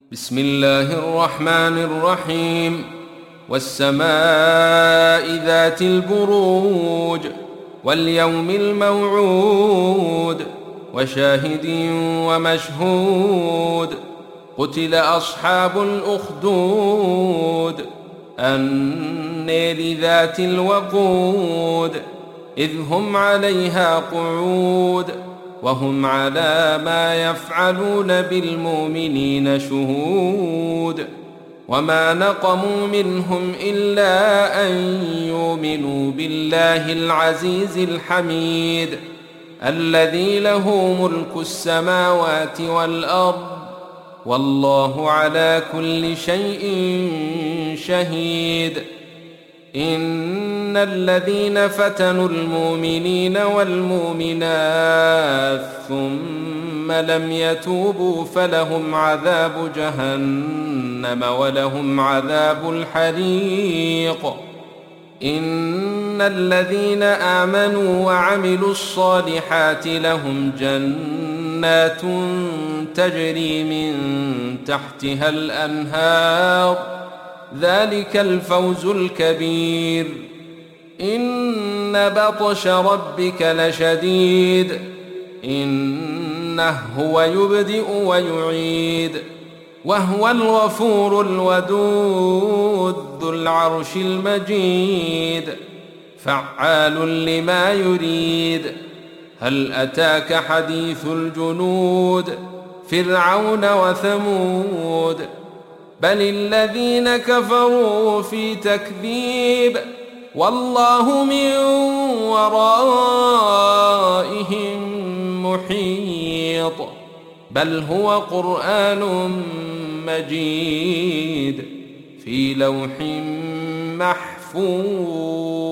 بسم الله الرحمن الرحيم. والسماء ذات البروج واليوم الموعود وشاهد ومشهود. قتل أصحاب الأخدود النار ذات الوقود إذ هم عليها قعود وهم على ما يفعلون بالمؤمنين شهود. وما نقموا منهم إلا أن يؤمنوا بالله العزيز الحميد الذي له ملك السماوات والأرض والله على كل شيء شهيد. إن الذين فتنوا المؤمنين والمؤمنات ثم لم يتوبوا فلهم عذاب جهنم ولهم عذاب الحريق. إن الذين آمنوا وعملوا الصالحات لهم جنات تجري من تحتها الأنهار ذلك الفوز الكبير. إن بطش ربك لشديد إنه هو يبدئ ويعيد وهو الغفور الودود ذو العرش المجيد فعال لما يريد. هل أتاك حديث الجنود فرعون وثمود بل الذين كفروا في تكذيب والله من ورائهم محيط. بل هو قرآن مجيد في لوح محفوظ.